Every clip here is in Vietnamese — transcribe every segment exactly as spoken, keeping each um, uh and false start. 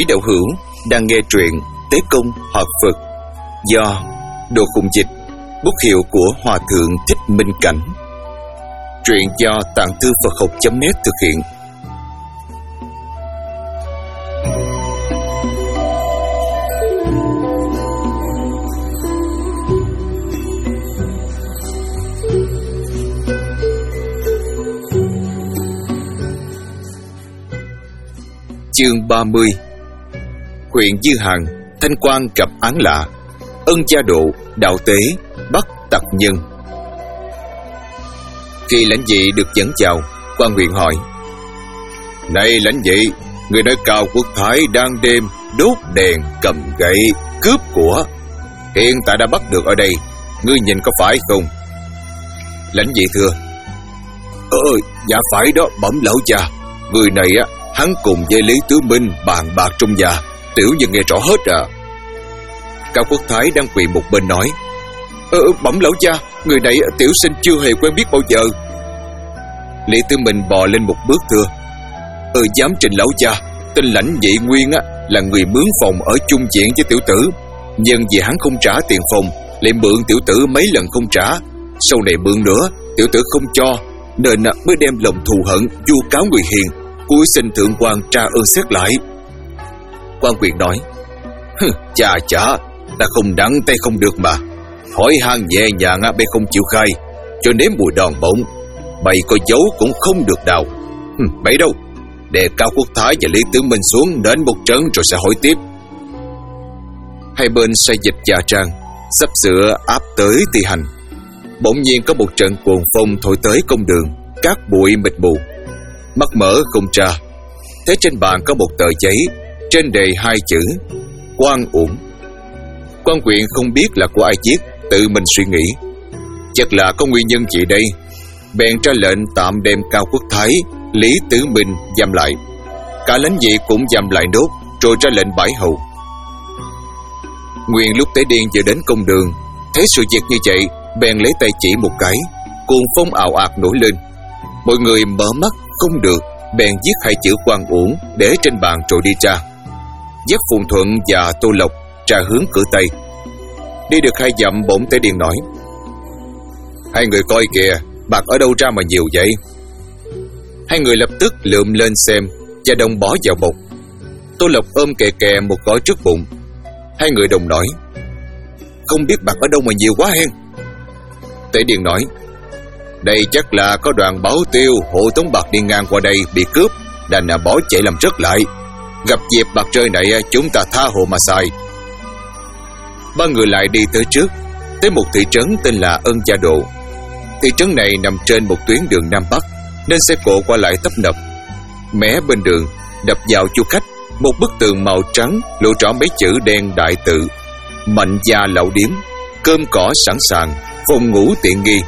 Quý đạo hữu đang nghe truyện Tế Công Hợp Phật do Đồ Khùng Dịch, bút hiệu của Hòa Thượng Thích Minh Cảnh. Truyện do Tạng Thư Phật Học chấm net thực hiện. Chương ba mươi. Huyện Dư Hàng, Thanh Quan gặp án lạ. Ân gia độ, đạo tế, bắt tặc nhân. Khi lãnh vị được dẫn chào, quan huyện hỏi: "Này lãnh vị, người nói Cao Quốc Thái đang đêm đốt đèn cầm gậy cướp của, hiện tại đã bắt được ở đây, ngươi nhìn có phải không?" Lãnh vị thưa: Ờ, dạ phải đó bẩm lão cha. Người này á, hắn cùng với Lý Tứ Minh bàn bạc trong nhà, tiểu nhân nghe rõ hết à. Cao Quốc Thái đang quỳ một bên nói: Ờ, bẩm lão cha, người này tiểu sinh chưa hề quen biết bao giờ. Lý Tứ Minh bò lên một bước thưa: Ờ, dám trình lão cha, tên lãnh vị Nguyên á là người mướn phòng ở chung diện với tiểu tử, nhưng vì hắn không trả tiền phòng, lại mượn tiểu tử mấy lần không trả, sau này mượn nữa tiểu tử không cho, nên mới đem lòng thù hận vu cáo người hiền, cúi xin thượng quan tra ơn xét lại. Quan quyền nói: Chà chà, ta không đắng tay không được mà. Hỏi han nhẹ nhàng bé không chịu khai, cho nếm mùi đòn bổng. Bày có dấu cũng không được đào. Bấy đâu, để Cao Quốc Thái và Lý Tứ Minh xuống đến một trận rồi sẽ hỏi tiếp. Hai bên xây dịch trà trang, sắp sửa áp tới thi hành. Bỗng nhiên có một trận cuồng phong thổi tới công đường, cát bụi mịt mù. Mắt mở không tra, thấy trên bàn có một tờ giấy, trên đề hai chữ Quan Uổng. Quan quyện không biết là của ai viết, tự mình suy nghĩ, chắc là có nguyên nhân gì đây, bèn ra lệnh tạm đem Cao Quốc Thái, Lý Tứ Minh giam lại. Cả lãnh vị cũng giam lại nốt, rồi ra lệnh bãi hầu. Nguyên lúc Tế Điên vừa đến công đường, thấy sự việc như vậy, bèn lấy tay chỉ một cái, cuồng phong ào ạt nổi lên. Mọi người mở mắt không được, bèn viết hai chữ Quan Uổng để trên bàn rồi đi ra. Giác Phùng Thuận và Tô Lộc ra hướng cửa Tây. Đi được hai dặm, bỗng Tế Điên nói: Hai người coi kìa, bạc ở đâu ra mà nhiều vậy? Hai người lập tức lượm lên xem, và đồng bỏ vào bọc. Tô Lộc ôm kè kè một gói trước bụng. Hai người đồng nói: Không biết bạc ở đâu mà nhiều quá hen. Tế Điên nói: Đây chắc là có đoàn báo tiêu hộ tống bạc đi ngang qua đây bị cướp, đành là bỏ chạy làm rớt lại. Gặp dịp bạc rơi này, chúng ta tha hồ mà xài. Ba người lại đi tới trước, tới một thị trấn tên là Ân Gia Độ. Thị trấn này nằm trên một tuyến đường Nam Bắc, nên xe cộ qua lại tấp nập. Mé bên đường đập vào chu khách một bức tường màu trắng lộ rõ mấy chữ đen đại tự: Mạnh gia lẩu điếm, cơm cỏ sẵn sàng, phòng ngủ tiện nghi.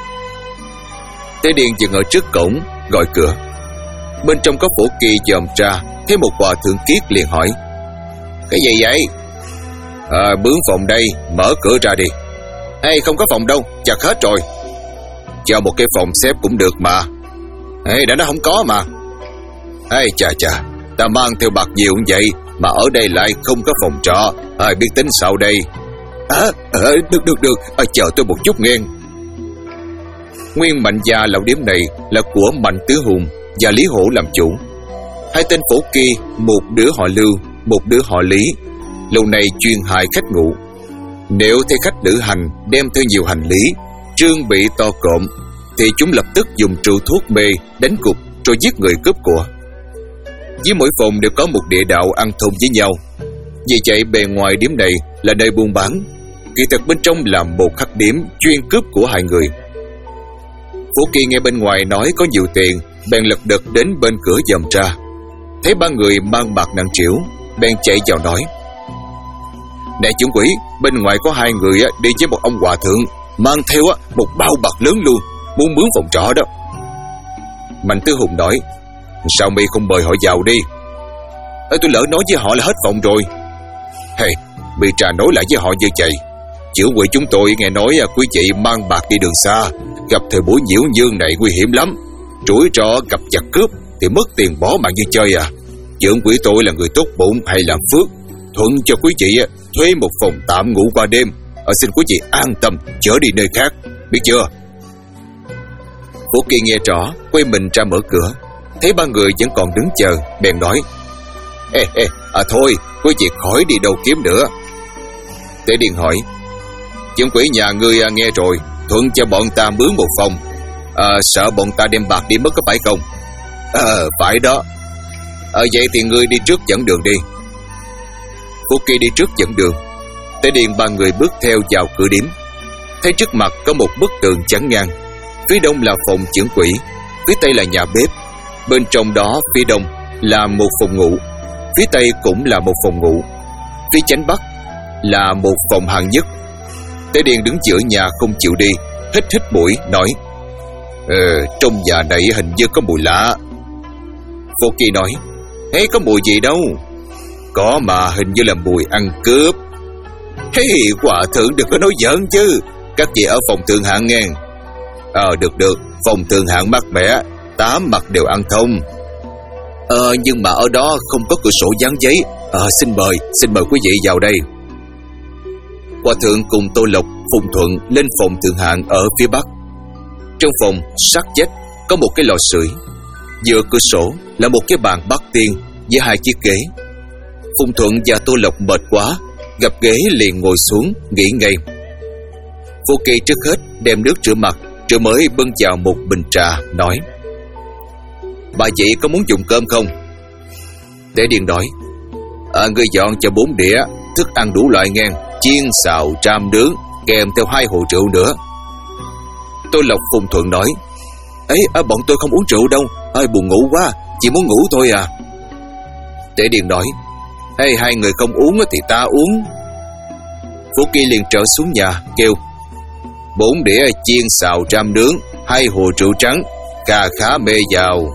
Tế Điên dừng ở trước cổng, gọi cửa. Bên trong có phổ kỳ dòm ra, thấy một hòa thượng kiết liền hỏi: Cái gì vậy? À, mướn phòng đây, mở cửa ra đi. Ê, không có phòng đâu, chặt hết rồi. Cho một cái phòng xếp cũng được mà. Ê, đã nó không có mà. Ê, chà chà, ta mang theo bạc nhiều như vậy mà ở đây lại không có phòng trọ, ai biết tính sao đây? À, à được được được, à, chờ tôi một chút nghe. Nguyên Mạnh gia lẩu điếm này là của Mạnh Tứ Hùng và Lý Hổ làm chủ. Hai tên phổ kỳ, một đứa họ Lưu, một đứa họ Lý, lâu nay chuyên hại khách ngủ. Nếu thấy khách lữ hành đem theo nhiều hành lý, trương bị to cộm, thì chúng lập tức dùng rượu thuốc mê đánh cục rồi giết người cướp của. Dưới mỗi phòng đều có một địa đạo ăn thùng với nhau. Vì vậy bề ngoài điếm này là nơi buôn bán, kỳ thực bên trong là một hắc điếm chuyên cướp của hai người. Phổ Kỳ nghe bên ngoài nói có nhiều tiền, bèn lật đật đến bên cửa dòm ra. Thấy ba người mang bạc nặng trĩu, bèn chạy vào nói: Nè trưởng quỹ, bên ngoài có hai người đi với một ông hòa thượng, mang theo một bao bạc lớn luôn, muốn mướn phòng trọ đó. Mạnh Tứ Hùng nói: Sao mi không mời họ vào đi? Ê, tôi lỡ nói với họ là hết phòng rồi. Hey, bị trà nói lại với họ như vậy. Trưởng quỹ chúng tôi nghe nói quý vị mang bạc đi đường xa, gặp thời buổi nhiễu nhương này nguy hiểm lắm. Rủi ro gặp giặc cướp thì mất tiền bỏ mạng như chơi à. trưởng quỹ tôi là người tốt bụng hay làm phước, thuận cho quý vị thuê một phòng tạm ngủ qua đêm. Ở xin quý vị an tâm chở đi nơi khác, biết chưa? Phú Kỳ nghe rõ, quay mình ra mở cửa, thấy ba người vẫn còn đứng chờ, bèn nói: Ê, ê, à thôi, quý vị khỏi đi đâu kiếm nữa. Tế Điền hỏi: Trưởng quỹ nhà ngươi nghe rồi, thuận cho bọn ta mướn một phòng, à, sợ bọn ta đem bạc đi mất có phải không? Ờ, à, phải đó. Ờ, à, vậy thì ngươi đi trước dẫn đường đi. Phú Kỳ đi trước dẫn đường. Tế Điền ba người bước theo vào cửa điếm, thấy trước mặt có một bức tường chắn ngang. Phía đông là phòng trưởng quỹ, phía tây là nhà bếp. Bên trong đó phía đông là một phòng ngủ, phía tây cũng là một phòng ngủ, phía chánh bắc là một phòng hạng nhất. Tế Điền đứng giữa nhà không chịu đi, hít hít mũi nói: Ờ, trong nhà này hình như có mùi lạ. Phú Kỳ nói: Ê, có mùi gì đâu. Có mà, hình như là mùi ăn cướp. Hey, hòa thượng đừng có nói giỡn chứ, các vị ở phòng thượng hạng nghe. Ờ, được được, phòng thượng hạng mát mẻ, tám mặt đều ăn thông. Ờ, nhưng mà ở đó không có cửa sổ dán giấy. Ờ, xin mời, xin mời quý vị vào đây. Hòa thượng cùng Tô Lộc, Phùng Thuận lên phòng thượng hạng ở phía bắc. Trong phòng sát vách có một cái lò sưởi, giữa cửa sổ là một cái bàn bát tiên với hai chiếc ghế. Phùng Thuận và Tô Lộc mệt quá, gặp ghế liền ngồi xuống nghỉ ngơi. Phú Kỳ trước hết đem nước rửa mặt, rồi mới bưng vào một bình trà, nói: Bà chị có muốn dùng cơm không? Tế Điền nói: À, ngươi dọn cho bốn đĩa, thức ăn đủ loại ngang, chiên, xào, tram, nướng, kèm theo hai hồ rượu nữa. Tô Lộc, Phùng Thuận nói: Ấy, à, bọn tôi không uống rượu đâu, ơi buồn ngủ quá, chỉ muốn ngủ thôi à. Tế Điền nói: Hay hai người không uống thì ta uống. Phú Kỳ liền trở xuống nhà kêu: Bốn đĩa chiên xào tram nướng, hai hồ rượu trắng, cà khá mê vào.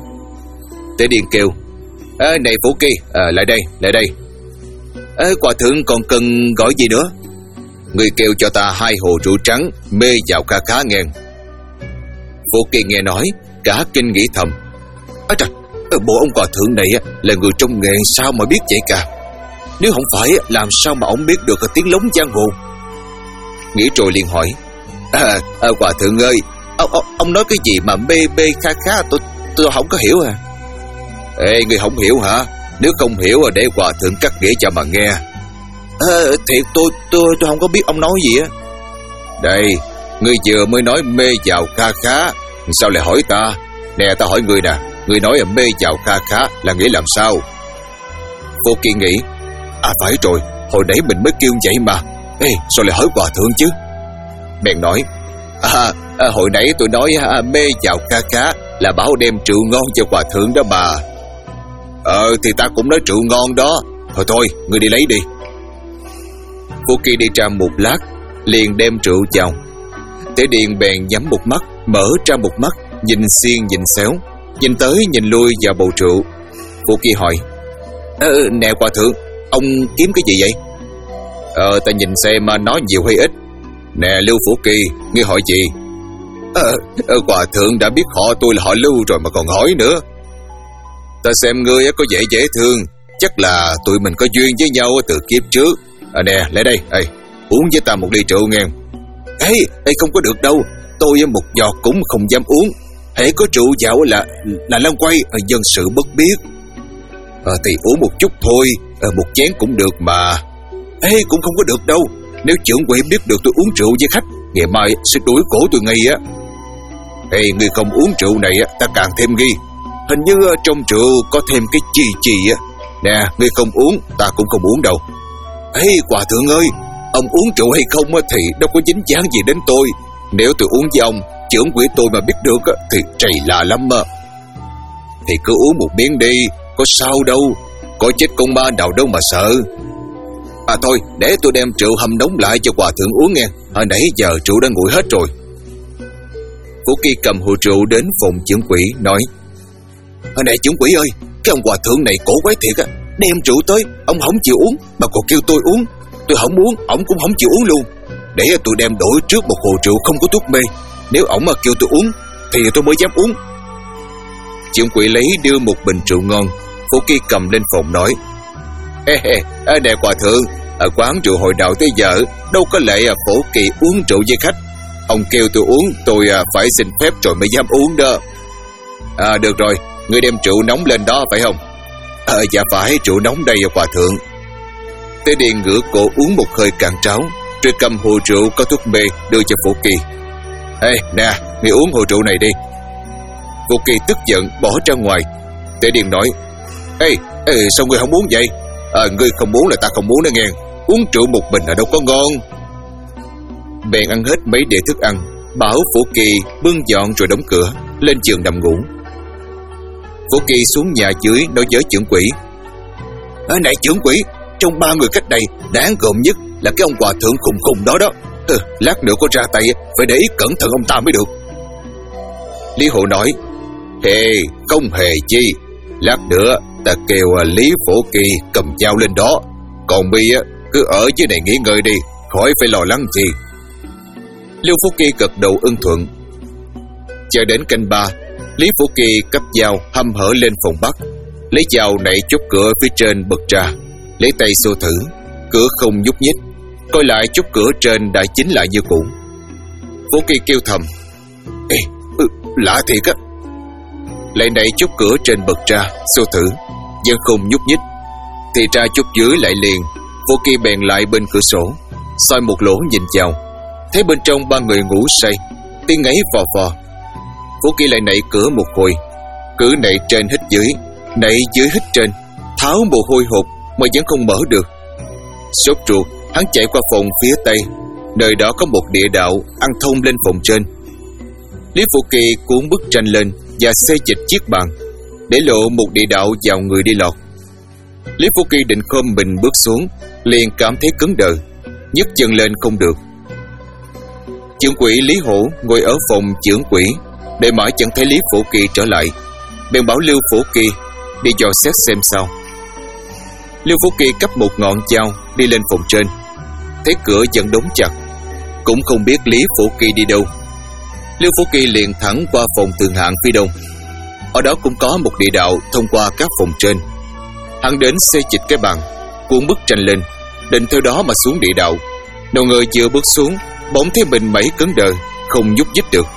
Tế Điền kêu: Ê, này Phú Kỳ, à, lại đây, lại đây. Ê, hòa thượng còn cần gọi gì nữa? Người kêu cho ta hai hồ rượu trắng, mê vào cà khá nghe. Phú Kỳ nghe nói, cả kinh nghĩ thầm: À trời, bộ ông hòa thượng này là người trong nghề sao mà biết vậy cả? Nếu không phải, làm sao mà ông biết được tiếng lóng giang hồ? Nghĩ rồi liền hỏi: À, à hòa thượng ơi, ông, ông, ông nói cái gì mà mê mê kha khá, tôi tôi không có hiểu à. Ê, người không hiểu hả? Nếu không hiểu để hòa thượng cắt nghĩa cho mà nghe. À, thiệt tôi tôi tôi không có biết ông nói gì á. Đây, người vừa mới nói mê vào kha khá, sao lại hỏi ta? Nè, ta hỏi người nè, người nói là mê vào kha khá là nghĩa làm sao? Vô Kỳ nghĩ: À phải rồi, hồi nãy mình mới kêu vậy mà. Ê, sao lại hỏi hòa thượng chứ? Bèn nói: À, à hồi nãy tôi nói à, mê vào kha khá là bảo đem rượu ngon cho hòa thượng đó mà. Ờ, thì ta cũng nói rượu ngon đó. Thôi thôi, ngươi đi lấy đi. Vô Kỳ đi ra một lát, liền đem rượu vào. Tế Điền bèn nhắm một mắt, mở ra một mắt, nhìn xiên nhìn xéo, nhìn tới nhìn lui vào bầu rượu. Vô Kỳ hỏi: Ờ, nè hòa thượng, ông kiếm cái gì vậy? Ờ, ta nhìn xem mà nói nhiều hay ít. Nè Lưu Phú Kỳ, ngươi hỏi gì? Ờ, ờ, hòa thượng đã biết họ tôi là họ Lưu rồi mà còn hỏi nữa. Ta xem ngươi có vẻ dễ thương, chắc là tụi mình có duyên với nhau từ kiếp trước. À nè, lại đây, ê, uống với ta một ly rượu nghe. Ê, ê không có được đâu, tôi một giọt cũng không dám uống. Hễ có rượu vào là là lăng quay, dân sự bất biết. À, thì uống một chút thôi, à, một chén cũng được mà. Ê, cũng không có được đâu. Nếu trưởng quỹ biết được tôi uống rượu với khách, ngày mai sẽ đuổi cổ tôi ngay á. Ê, người không uống rượu này ta càng thêm nghi. Hình như trong rượu có thêm cái chi chi á. Nè, người không uống, ta cũng không uống đâu. Ê, hòa thượng ơi, ông uống rượu hay không thì đâu có dính dáng gì đến tôi. Nếu tôi uống với ông, trưởng quỹ tôi mà biết được thì trầy lạ lắm mà. Thì cứ uống một miếng đi, có sao đâu, có chết con ma nào đâu mà sợ. À thôi, để tôi đem rượu hầm nóng lại cho hòa thượng uống nghe. Hồi nãy giờ rượu đã nguội hết rồi. Phú Kỳ cầm hồ rượu đến phòng trưởng quỹ nói: Hồi nãy trưởng quỹ ơi, cái ông hòa thượng này cổ quái thiệt á. Đem rượu tới, ông không chịu uống mà còn kêu tôi uống. Tôi không uống, ổng cũng không chịu uống luôn. Để tôi đem đổi trước một hồ rượu không có thuốc mê. Nếu ổng mà kêu tôi uống thì tôi mới dám uống. Trưởng quỹ lấy đưa một bình rượu ngon. Phú Kỳ cầm lên phòng nói: Ê ê, nè hòa thượng, ở quán rượu hồi nào tới giờ đâu có lệ à, Phổ Kỳ uống rượu với khách. Ông kêu tôi uống, tôi à, phải xin phép rồi mới dám uống đó. À được rồi, ngươi đem rượu nóng lên đó phải không? À, dạ phải, rượu nóng đây à, hòa thượng. Tế Điền ngửa cổ uống một hơi cạn tráo, rồi cầm hồ rượu có thuốc mê đưa cho Phổ Kỳ. Ê nè, ngươi uống hồ rượu này đi. Phổ Kỳ tức giận bỏ ra ngoài. Tế Điền nói: Ê, ê sao ngươi không uống vậy? À, ngươi không muốn là ta không muốn đó nghe. Uống rượu một mình là đâu có ngon. Bèn ăn hết mấy đĩa thức ăn, bảo Phổ Kỳ bưng dọn rồi đóng cửa, lên giường nằm ngủ. Phổ Kỳ xuống nhà dưới nói với trưởng quỹ: À, này trưởng quỹ, trong ba người cách đây đáng gồm nhất là cái ông hòa thượng khùng khùng đó đó. Ừ, lát nữa có ra tay phải để ý cẩn thận ông ta mới được. Lý Hộ nói: Hề, không hề chi. Lát nữa ta kêu Lý Phổ Kỳ cầm dao lên đó. Còn mi cứ ở dưới này nghỉ ngơi đi, khỏi phải lo lắng gì. Lưu Phú Kỳ gật đầu ưng thuận. Chờ đến canh ba, Lý Phú Kỳ cấp dao hăm hở lên phòng Bắc, lấy dao nảy chốt cửa phía trên bật ra, lấy tay xô thử, cửa không nhúc nhích. Coi lại chốt cửa trên đã chính lại như cũ. Phú Kỳ kêu thầm: Ê, ừ, lạ thiệt á. Lại nảy chốt cửa trên bật ra, xô thử, vẫn không nhúc nhích. Thì ra chốt dưới lại liền. Phú Kỳ bèn lại bên cửa sổ, soi một lỗ nhìn vào, thấy bên trong ba người ngủ say, tiếng ngáy vò vò. Phú Kỳ lại nảy cửa một hồi, cứ nảy trên hít dưới, nảy dưới hít trên, tháo mồ hôi hột mà vẫn không mở được. Sốt ruột, hắn chạy qua phòng phía tây, nơi đó có một địa đạo ăn thông lên phòng trên. Lý Phú Kỳ cuốn bức tranh lên và xê dịch chiếc bàn, để lộ một địa đạo vào người đi lọt. Lý Phú Kỳ định khom mình bước xuống, liền cảm thấy cứng đờ, nhấc chân lên không được. Trưởng quỹ Lý Hổ ngồi ở phòng trưởng quỹ, để mãi chẳng thấy Lý Phổ Kỳ trở lại, bèn bảo Lưu Phổ Kỳ đi dò xét xem sao. Lưu Phổ Kỳ cấp một ngọn dao đi lên phòng trên, thấy cửa vẫn đóng chặt, cũng không biết Lý Phổ Kỳ đi đâu. Lưu Phổ Kỳ liền thẳng qua phòng thượng hạng phía đông. Ở đó cũng có một địa đạo thông qua các phòng trên. Hắn đến xê dịch cái bàn, cuốn bức tranh lên, định theo đó mà xuống địa đạo. Đầu người vừa bước xuống, bỗng thấy mình mẩy cứng đờ, không nhúc nhích được.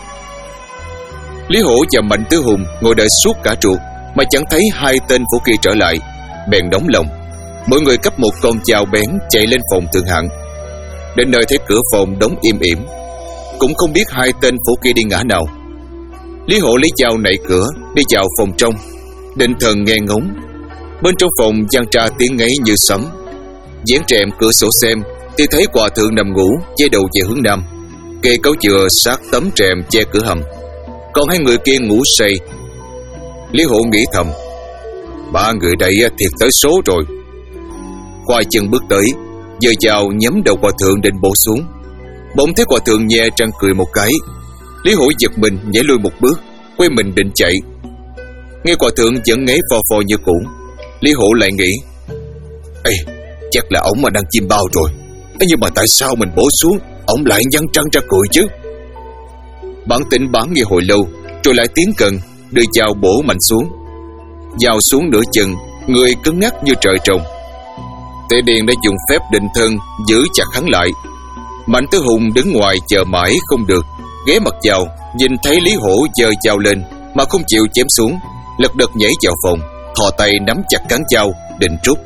Lý Hổ và Mạnh Tứ Hùng ngồi đợi suốt cả ruột mà chẳng thấy hai tên Phổ Kỳ trở lại, bèn đóng lòng. Mỗi người cấp một con dao bén chạy lên phòng thượng hạng. Đến nơi thấy cửa phòng đóng im ỉm, cũng không biết hai tên Phổ Kỳ đi ngã nào. Lý Hổ lấy dao nảy cửa đi vào phòng trong, định thần nghe ngóng. Bên trong phòng vang ra tiếng ngáy như sấm. Vén rèm cửa sổ xem thì thấy hòa thượng nằm ngủ, dây đầu về hướng nam, kê cấu dừa sát tấm rèm che cửa hầm. Còn hai người kia ngủ say. Lý Hổ nghĩ thầm: ba người đây thiệt tới số rồi. Khoai chân bước tới, giơ dao nhắm đầu hòa thượng định bổ xuống. Bỗng thấy hòa thượng nhe răng cười một cái. Lý Hổ giật mình nhảy lui một bước, quay mình định chạy. Nghe hòa thượng vẫn ngáy phò phò như cũ, Lý Hổ lại nghĩ: Ê, chắc là ổng mà đang chim bao rồi. Ê, nhưng mà tại sao mình bổ xuống, ổng lại nhăn răng ra cười chứ? Bản tính bán nghe hồi lâu, rồi lại tiến gần, đưa dao bổ mạnh xuống. Dao xuống nửa chừng, người cứng ngắc như trời trồng. Tề Điền đã dùng phép định thân giữ chặt hắn lại. Mạnh Tứ Hùng đứng ngoài chờ mãi không được, ghé mặt vào, nhìn thấy Lý Hổ giơ dao lên mà không chịu chém xuống, lật đật nhảy vào phòng, thò tay nắm chặt cán dao định rút.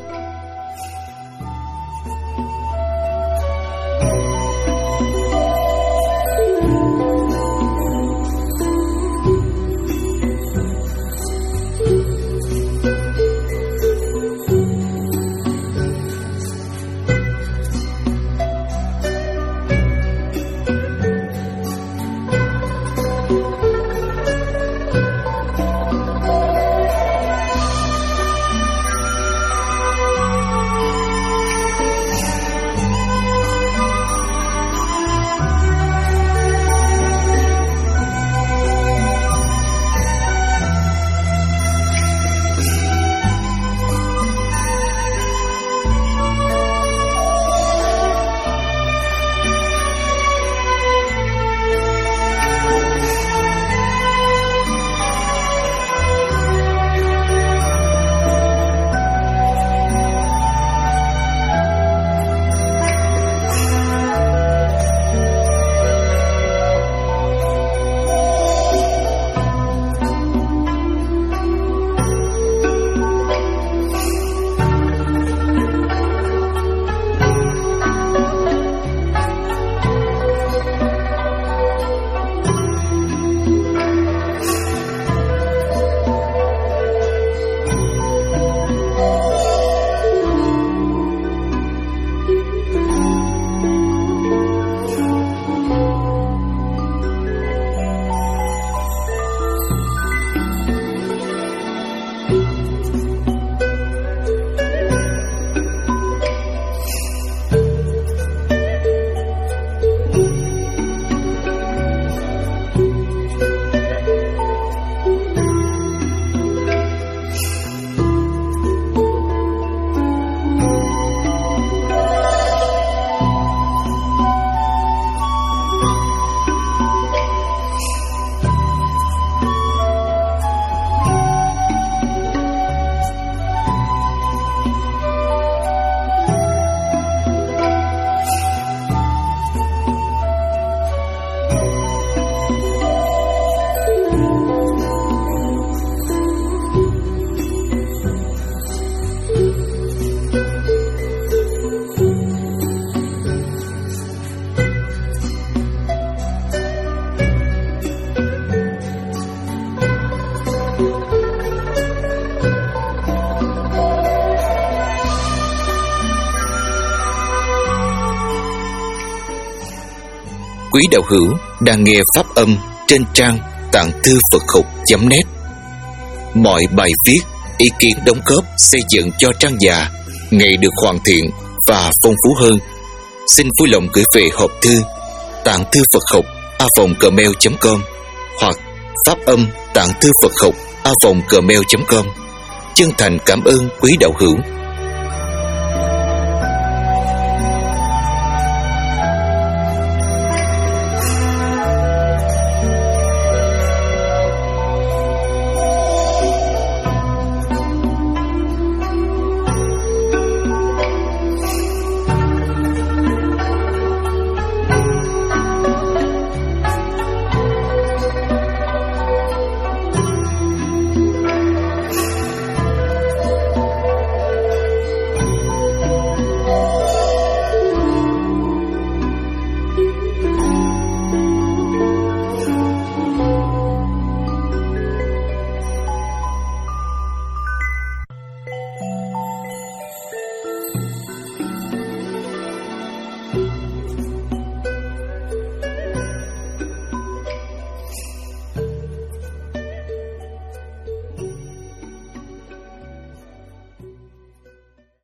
quý đạo hữu đang nghe pháp âm trên trang tạng thư Phật học chấm net. Mọi bài viết, ý kiến đóng góp xây dựng cho trang già ngày được hoàn thiện và phong phú hơn, xin vui lòng gửi về hộp thư tạng thư Phật học a vòng gmail chấm com hoặc pháp âm tạng thư Phật học a vòng gmail chấm com. Chân thành cảm ơn quý đạo hữu.